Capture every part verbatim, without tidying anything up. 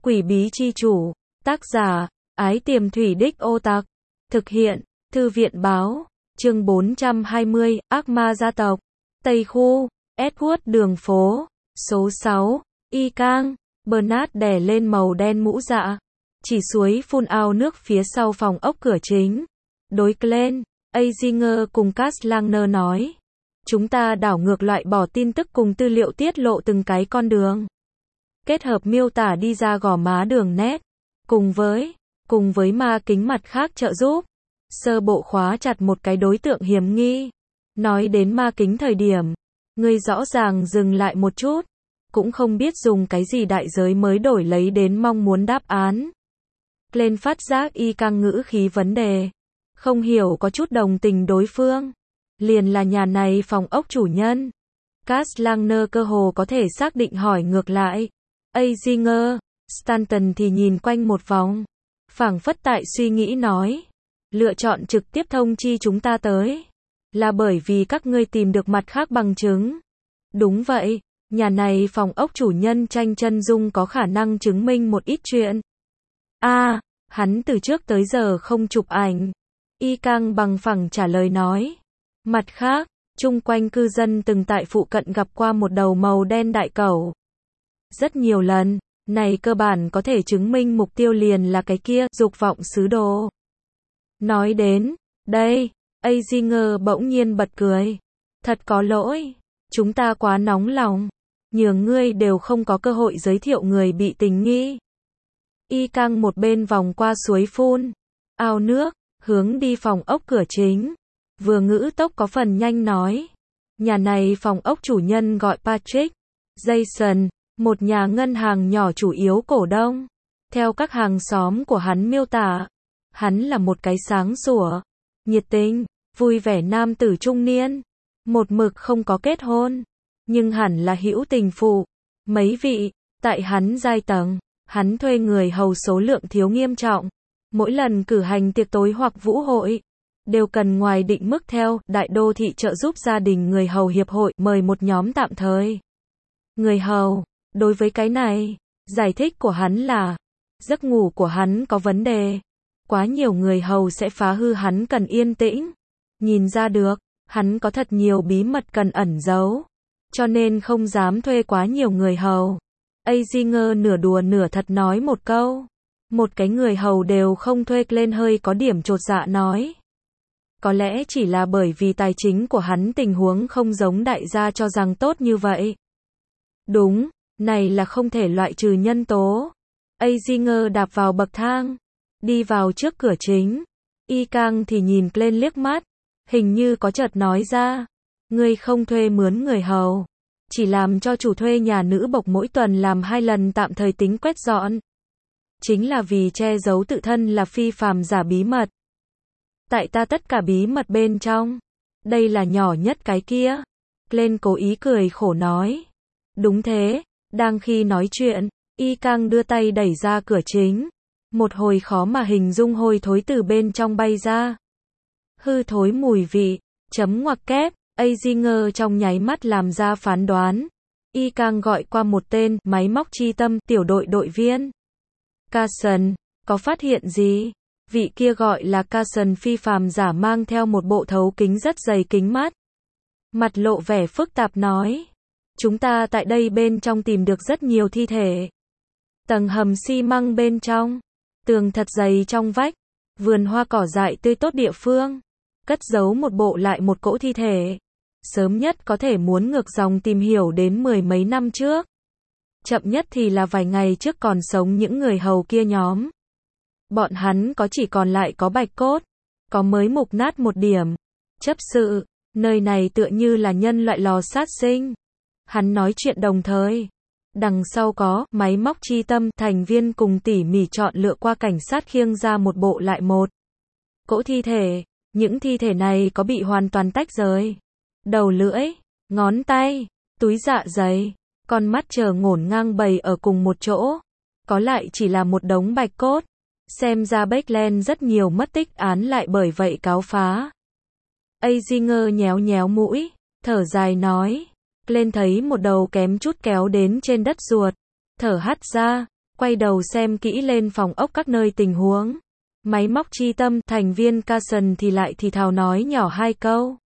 Quỷ bí chi chủ, tác giả, Ái Tiềm Thủy Đích Ô Tặc, thực hiện, Thư viện báo, chương bốn trăm hai mươi, Ác ma gia tộc, Tây Khu, Edward đường phố, số sáu, Y Cang, Bernard đè lên màu đen mũ dạ, chỉ suối phun ao nước phía sau phòng ốc cửa chính. Đối Glenn, Azinger cùng Kastlanger nói, chúng ta đảo ngược loại bỏ tin tức cùng tư liệu tiết lộ từng cái con đường. Kết hợp miêu tả đi ra gò má đường nét, cùng với, cùng với ma kính mặt khác trợ giúp. Sơ bộ khóa chặt một cái đối tượng hiểm nghi. Nói đến ma kính thời điểm, người rõ ràng dừng lại một chút, cũng không biết dùng cái gì đại giới mới đổi lấy đến mong muốn đáp án. Lên phát giác Y Cang ngữ khí vấn đề, không hiểu có chút đồng tình đối phương. Liền là nhà này phòng ốc chủ nhân. Kastlanger cơ hồ có thể xác định hỏi ngược lại. Azinger, Stanton thì nhìn quanh một vòng, phảng phất tại suy nghĩ nói, lựa chọn trực tiếp thông chi chúng ta tới, là bởi vì các ngươi tìm được mặt khác bằng chứng. Đúng vậy, nhà này phòng ốc chủ nhân Tranh Chân Dung có khả năng chứng minh một ít chuyện. A, à, hắn từ trước tới giờ không chụp ảnh. Y Cang bằng phẳng trả lời nói. Mặt khác, chung quanh cư dân từng tại phụ cận gặp qua một đầu màu đen đại cẩu. Rất nhiều lần, này cơ bản có thể chứng minh mục tiêu liền là cái kia, dục vọng sứ đồ. Nói đến, đây, Azinger bỗng nhiên bật cười. Thật có lỗi, chúng ta quá nóng lòng, nhường ngươi đều không có cơ hội giới thiệu người bị tình nghi. Y Cang một bên vòng qua suối phun, ao nước, hướng đi phòng ốc cửa chính. Vừa ngữ tốc có phần nhanh nói. Nhà này phòng ốc chủ nhân gọi Patrick Jason, một nhà ngân hàng nhỏ chủ yếu cổ đông. Theo các hàng xóm của hắn miêu tả, hắn là một cái sáng sủa, nhiệt tình, vui vẻ nam tử trung niên. Một mực không có kết hôn, nhưng hẳn là hữu tình phụ. Mấy vị, tại hắn giai tầng, hắn thuê người hầu số lượng thiếu nghiêm trọng. Mỗi lần cử hành tiệc tối hoặc vũ hội, đều cần ngoài định mức theo Đại Đô thị trợ giúp gia đình người hầu hiệp hội mời một nhóm tạm thời. Người hầu, đối với cái này, giải thích của hắn là, giấc ngủ của hắn có vấn đề. Quá nhiều người hầu sẽ phá hư hắn cần yên tĩnh. Nhìn ra được, hắn có thật nhiều bí mật cần ẩn giấu. Cho nên không dám thuê quá nhiều người hầu. Azinger nửa đùa nửa thật nói một câu. Một cái người hầu đều không thuê lên hơi có điểm chột dạ nói. Có lẽ chỉ là bởi vì tài chính của hắn tình huống không giống đại gia cho rằng tốt như vậy. Đúng, này là không thể loại trừ nhân tố. Azinger đạp vào bậc thang, đi vào trước cửa chính. Y Cang thì nhìn lên liếc mắt, hình như có chợt nói ra. Ngươi không thuê mướn người hầu, chỉ làm cho chủ thuê nhà nữ bộc mỗi tuần làm hai lần tạm thời tính quét dọn. Chính là vì che giấu tự thân là phi phàm giả bí mật. Tại ta tất cả bí mật bên trong, đây là nhỏ nhất cái kia. Glenn cố ý cười khổ nói. Đúng thế, đang khi nói chuyện, Y Cang đưa tay đẩy ra cửa chính. Một hồi khó mà hình dung hôi thối từ bên trong bay ra. Hư thối mùi vị, chấm ngoặc kép, Azinger trong nháy mắt làm ra phán đoán. Y Cang gọi qua một tên, máy móc chi tâm, tiểu đội đội viên. Carson, có phát hiện gì? Vị kia gọi là Carson phi phàm giả mang theo một bộ thấu kính rất dày kính mắt. Mặt lộ vẻ phức tạp nói. Chúng ta tại đây bên trong tìm được rất nhiều thi thể. Tầng hầm xi măng bên trong, tường thật dày trong vách, vườn hoa cỏ dại tươi tốt địa phương, cất giấu một bộ lại một cỗ thi thể. Sớm nhất có thể muốn ngược dòng tìm hiểu đến mười mấy năm trước. Chậm nhất thì là vài ngày trước còn sống những người hầu kia nhóm. Bọn hắn có chỉ còn lại có bạch cốt, có mới mục nát một điểm. Chấp sự, nơi này tựa như là nhân loại lò sát sinh. Hắn nói chuyện đồng thời. Đằng sau có máy móc chi tâm, thành viên cùng tỉ mỉ chọn lựa qua cảnh sát khiêng ra một bộ lại một cỗ thi thể. Những thi thể này có bị hoàn toàn tách rời. Đầu lưỡi, ngón tay, túi dạ dày, con mắt chờ ngổn ngang bày ở cùng một chỗ. Có lại chỉ là một đống bạch cốt. Xem ra Beckland rất nhiều mất tích án lại bởi vậy cáo phá. Azinger nhéo nhéo mũi, thở dài nói. Lên thấy một đầu kém chút kéo đến trên đất ruột. Thở hắt ra, quay đầu xem kỹ lên phòng ốc các nơi tình huống. Máy móc chi tâm, thành viên Carson thì lại thì thào nói nhỏ hai câu.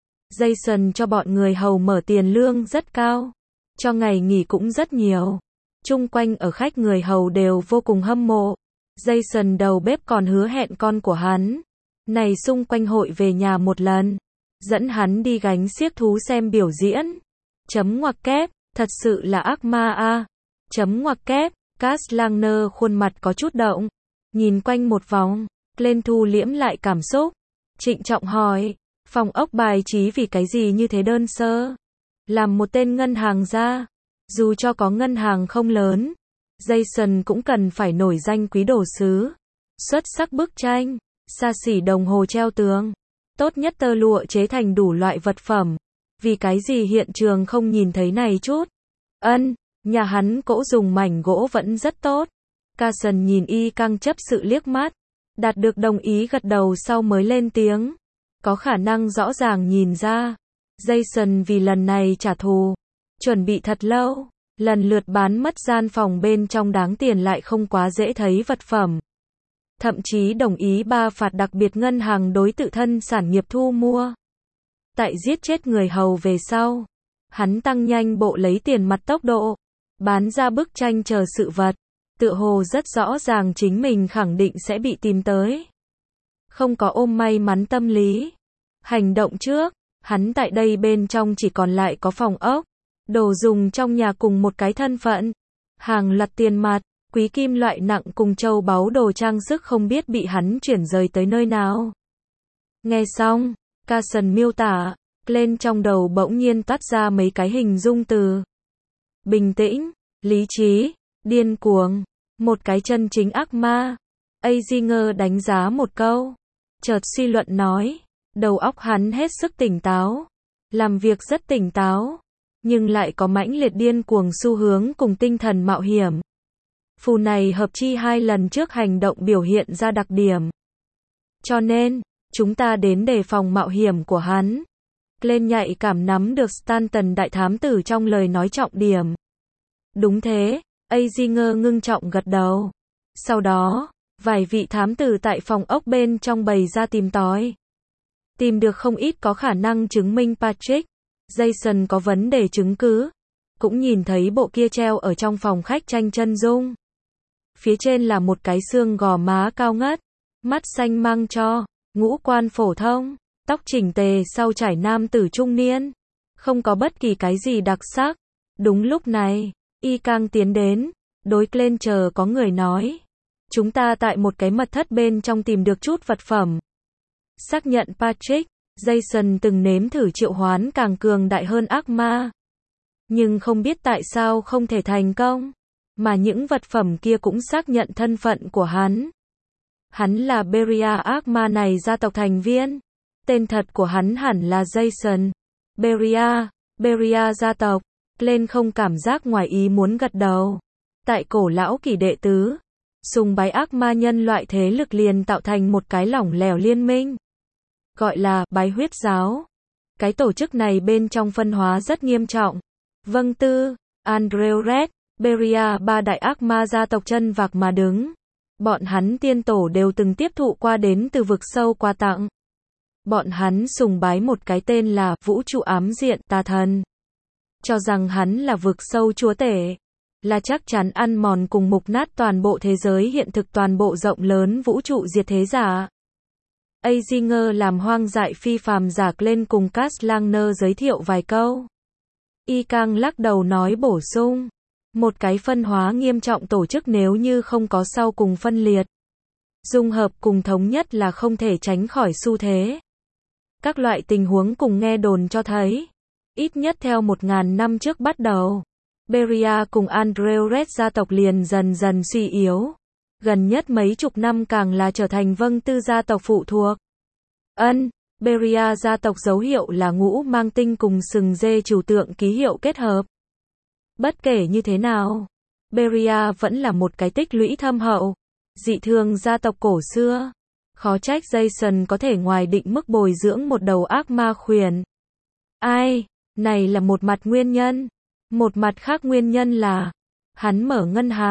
Jason cho bọn người hầu mở tiền lương rất cao, cho ngày nghỉ cũng rất nhiều. Chung quanh ở khách người hầu đều vô cùng hâm mộ. Jason đầu bếp còn hứa hẹn con của hắn này xung quanh hội về nhà một lần, dẫn hắn đi gánh xiếc thú xem biểu diễn. Chấm ngoặc kép, thật sự là ác ma a. Chấm ngoặc kép, Cass Langner khuôn mặt có chút động, nhìn quanh một vòng, lên thu liễm lại cảm xúc, trịnh trọng hỏi, phòng ốc bài trí vì cái gì như thế đơn sơ? Làm một tên ngân hàng ra, dù cho có ngân hàng không lớn, Jason cũng cần phải nổi danh quý đồ sứ. Xuất sắc bức tranh, xa xỉ đồng hồ treo tường, tốt nhất tơ lụa chế thành đủ loại vật phẩm. Vì cái gì hiện trường không nhìn thấy này chút? Ân, nhà hắn cỗ dùng mảnh gỗ vẫn rất tốt. Carson nhìn y căng chấp sự liếc mắt, đạt được đồng ý gật đầu sau mới lên tiếng. Có khả năng rõ ràng nhìn ra, Jason vì lần này trả thù, chuẩn bị thật lâu, lần lượt bán mất gian phòng bên trong đáng tiền lại không quá dễ thấy vật phẩm. Thậm chí đồng ý ba phạt đặc biệt ngân hàng đối tự thân sản nghiệp thu mua. Tại giết chết người hầu về sau, hắn tăng nhanh bộ lấy tiền mặt tốc độ, bán ra bức tranh chờ sự vật, tựa hồ rất rõ ràng chính mình khẳng định sẽ bị tìm tới. Không có ôm may mắn tâm lý. Hành động trước, hắn tại đây bên trong chỉ còn lại có phòng ốc, đồ dùng trong nhà cùng một cái thân phận, hàng loạt tiền mặt, quý kim loại nặng cùng châu báu đồ trang sức không biết bị hắn chuyển rời tới nơi nào. Nghe xong, Carson miêu tả, lên trong đầu bỗng nhiên toát ra mấy cái hình dung từ. Bình tĩnh, lý trí, điên cuồng, một cái chân chính ác ma. Azinger đánh giá một câu, chợt suy luận nói, đầu óc hắn hết sức tỉnh táo, làm việc rất tỉnh táo, nhưng lại có mãnh liệt điên cuồng xu hướng cùng tinh thần mạo hiểm. Phù này hợp chi hai lần trước hành động biểu hiện ra đặc điểm. Cho nên, chúng ta đến đề phòng mạo hiểm của hắn. Glenn nhạy cảm nắm được Stanton đại thám tử trong lời nói trọng điểm. Đúng thế, Azinger ngưng trọng gật đầu. Sau đó, vài vị thám tử tại phòng ốc bên trong bày ra tìm tòi. Tìm được không ít có khả năng chứng minh Patrick, Jason có vấn đề chứng cứ. Cũng nhìn thấy bộ kia treo ở trong phòng khách tranh chân dung. Phía trên là một cái xương gò má cao ngất, mắt xanh mang cho, ngũ quan phổ thông, tóc chỉnh tề sau trải nam tử trung niên. Không có bất kỳ cái gì đặc sắc. Đúng lúc này, y càng tiến đến, đối Glenn chờ có người nói. Chúng ta tại một cái mật thất bên trong tìm được chút vật phẩm. Xác nhận Patrick, Jason từng nếm thử triệu hoán càng cường đại hơn ác ma. Nhưng không biết tại sao không thể thành công. Mà những vật phẩm kia cũng xác nhận thân phận của hắn. Hắn là Beria ác ma này gia tộc thành viên. Tên thật của hắn hẳn là Jason. Beria, Beria gia tộc. Lên không cảm giác ngoài ý muốn gật đầu. Tại cổ lão kỷ đệ tứ, sùng bái ác ma nhân loại thế lực liền tạo thành một cái lỏng lẻo liên minh. Gọi là bái huyết giáo. Cái tổ chức này bên trong phân hóa rất nghiêm trọng. Vâng tư, Andrew Red, Beria ba đại ác ma gia tộc chân vạc mà đứng. Bọn hắn tiên tổ đều từng tiếp thụ qua đến từ vực sâu quà tặng. Bọn hắn sùng bái một cái tên là vũ trụ ám diện tà thần. Cho rằng hắn là vực sâu chúa tể. Là chắc chắn ăn mòn cùng mục nát toàn bộ thế giới hiện thực toàn bộ rộng lớn vũ trụ diệt thế giả. Azinger làm hoang dại phi phàm giả lên cùng Cass Langner giới thiệu vài câu. Y Cang lắc đầu nói bổ sung. Một cái phân hóa nghiêm trọng tổ chức nếu như không có sau cùng phân liệt. Dung hợp cùng thống nhất là không thể tránh khỏi xu thế. Các loại tình huống cùng nghe đồn cho thấy. Ít nhất theo một ngàn năm trước bắt đầu. Beria cùng Andrew Red gia tộc liền dần dần suy yếu. Gần nhất mấy chục năm càng là trở thành vâng tư gia tộc phụ thuộc. Ân, Beria gia tộc dấu hiệu là ngũ mang tinh cùng sừng dê trừu tượng ký hiệu kết hợp. Bất kể như thế nào, Beria vẫn là một cái tích lũy thâm hậu. Dị thường gia tộc cổ xưa. Khó trách Jason có thể ngoài định mức bồi dưỡng một đầu ác ma khuyển. Ai, này là một mặt nguyên nhân. Một mặt khác nguyên nhân là, hắn mở ngân hàng,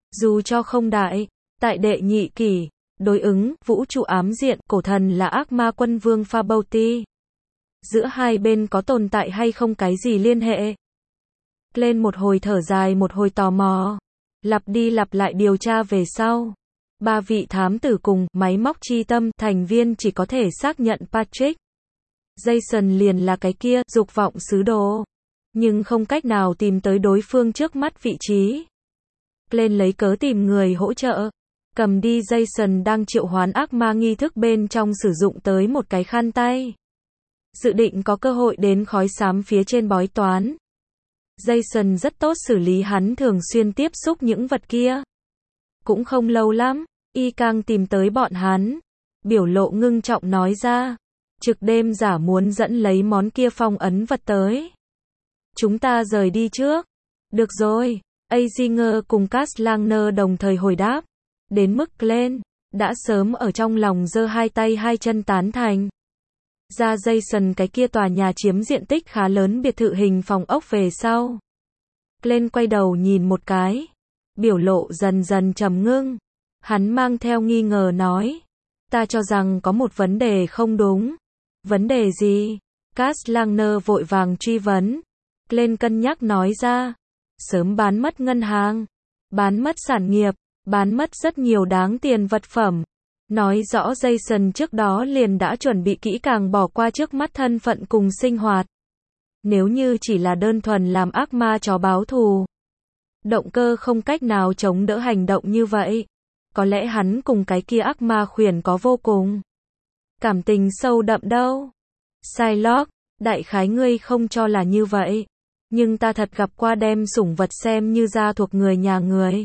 Dù cho không đại, tại đệ nhị kỷ, đối ứng, vũ trụ ám diện, cổ thần là ác ma quân vương Fabauti. Giữa hai bên có tồn tại hay không cái gì liên hệ? Lên một hồi thở dài một hồi tò mò. Lặp đi lặp lại điều tra về sau. Ba vị thám tử cùng, máy móc chi tâm, thành viên chỉ có thể xác nhận Patrick Jason liền là cái kia, dục vọng sứ đồ. Nhưng không cách nào tìm tới đối phương trước mắt vị trí. Lên lấy cớ tìm người hỗ trợ. Cầm đi Jason đang triệu hoán ác ma nghi thức bên trong sử dụng tới một cái khăn tay. Dự định có cơ hội đến khói xám phía trên bói toán. Jason rất tốt xử lý, hắn thường xuyên tiếp xúc những vật kia. Cũng không lâu lắm, y càng tìm tới bọn hắn. Biểu lộ ngưng trọng nói ra. Trực đêm giả muốn dẫn lấy món kia phong ấn vật tới. Chúng ta rời đi trước. Được rồi. Azinger cùng Kastlanger đồng thời hồi đáp. Đến mức Glenn đã sớm ở trong lòng giơ hai tay hai chân tán thành. Ra Jason cái kia tòa nhà chiếm diện tích khá lớn biệt thự hình phòng ốc về sau. Glenn quay đầu nhìn một cái. Biểu lộ dần dần trầm ngưng. Hắn mang theo nghi ngờ nói. Ta cho rằng có một vấn đề không đúng. Vấn đề gì? Kastlanger vội vàng truy vấn. Glenn cân nhắc nói ra. Sớm bán mất ngân hàng. Bán mất sản nghiệp. Bán mất rất nhiều đáng tiền vật phẩm. Nói rõ Jason trước đó liền đã chuẩn bị kỹ càng bỏ qua trước mắt thân phận cùng sinh hoạt. Nếu như chỉ là đơn thuần làm ác ma chó báo thù. Động cơ không cách nào chống đỡ hành động như vậy. Có lẽ hắn cùng cái kia ác ma khuyển có vô cùng cảm tình sâu đậm đâu. Psylocke, đại khái ngươi không cho là như vậy. Nhưng ta thật gặp qua đem sủng vật xem như gia thuộc người nhà người.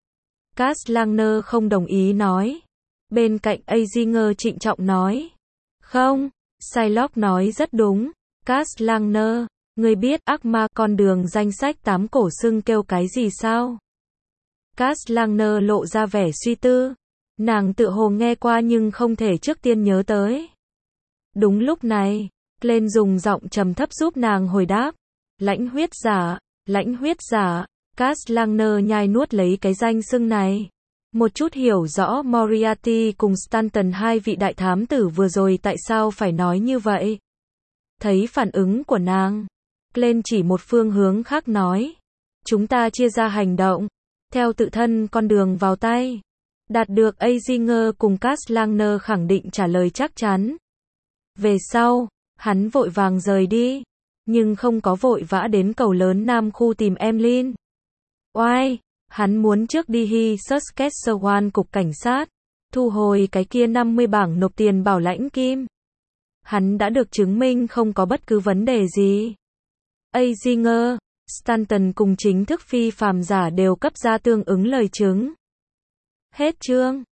Kastlanger không đồng ý nói. Bên cạnh Azinger trịnh trọng nói. Không, Psylocke nói rất đúng. Kastlanger, ngươi biết ác ma con đường danh sách tám cổ xưng kêu cái gì sao? Kastlanger lộ ra vẻ suy tư. Nàng tự hồ nghe qua nhưng không thể trước tiên nhớ tới. Đúng lúc này, Glenn dùng giọng trầm thấp giúp nàng hồi đáp. Lãnh huyết giả, lãnh huyết giả. Kastlanger nhai nuốt lấy cái danh xưng này. Một chút hiểu rõ Moriarty cùng Stanton hai vị đại thám tử vừa rồi tại sao phải nói như vậy. Thấy phản ứng của nàng, Glenn chỉ một phương hướng khác nói. Chúng ta chia ra hành động, theo tự thân con đường vào tay. Đạt được Azinger cùng Kastlanger khẳng định trả lời chắc chắn. Về sau, hắn vội vàng rời đi, nhưng không có vội vã đến cầu lớn Nam khu tìm Emlyn. Oai, hắn muốn trước đi Hi Saskatchewan cục cảnh sát, thu hồi cái kia năm mươi bảng nộp tiền bảo lãnh kim. Hắn đã được chứng minh không có bất cứ vấn đề gì. Azinger, Stanton cùng chính thức phi phàm giả đều cấp ra tương ứng lời chứng. Hết chương.